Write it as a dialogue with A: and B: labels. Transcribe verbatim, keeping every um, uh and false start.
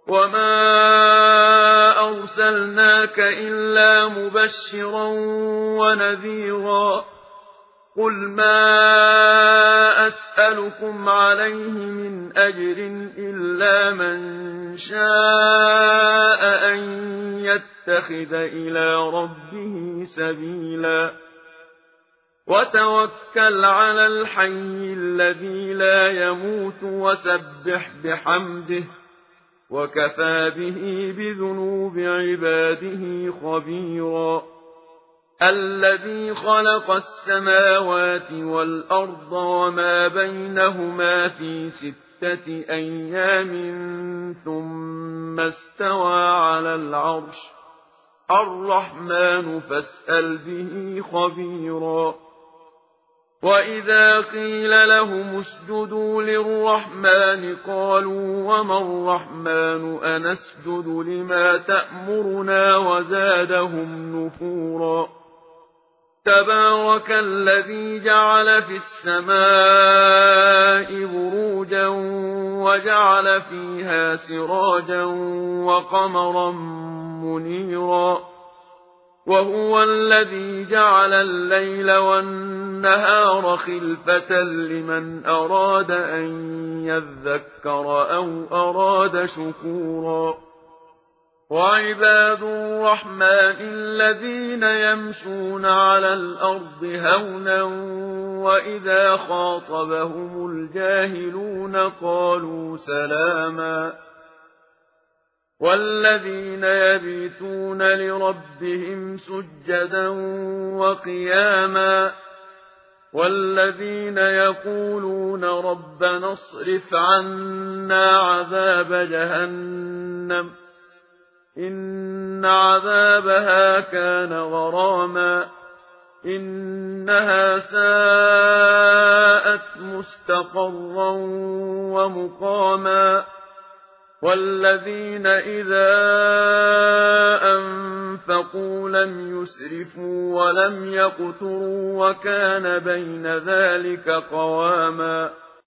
A: وما أرسلناك إلا مبشرا ونذيرا قل ما أسألكم عليه من أجر إلا من شاء أن يتخذ إلى ربه سبيلا وتوكل على الحي الذي لا يموت وسبح بحمده وكفى به بذنوب عباده خبيرا الذي خلق السماوات والأرض وما بينهما في ستة أيام ثم استوى على العرش الرحمن فاسأل به خبيرا وإذا قيل لهم اسجدوا للرحمن قالوا وما الرحمن أنسجد لما تأمرنا وزادهم نفورا تبارك الذي جعل في السماء بروجا وجعل فيها سراجا وقمرا منيرا وهو الذي جعل الليل والنهار خلفة لمن أراد أن يذكر أو أراد شكورا وعباد الرحمن الذين يمشون على الأرض هونا وإذا خاطبهم الجاهلون قالوا سلاما والذين يبيتون لربهم سجدا وقياما والذين يقولون ربنا اصرف عنا عذاب جهنم إن عذابها كان غراما إنها ساءت مستقرا ومقاما والذين إذا أنفقوا لم يسرفوا ولم يقتروا وكان بين ذلك قواما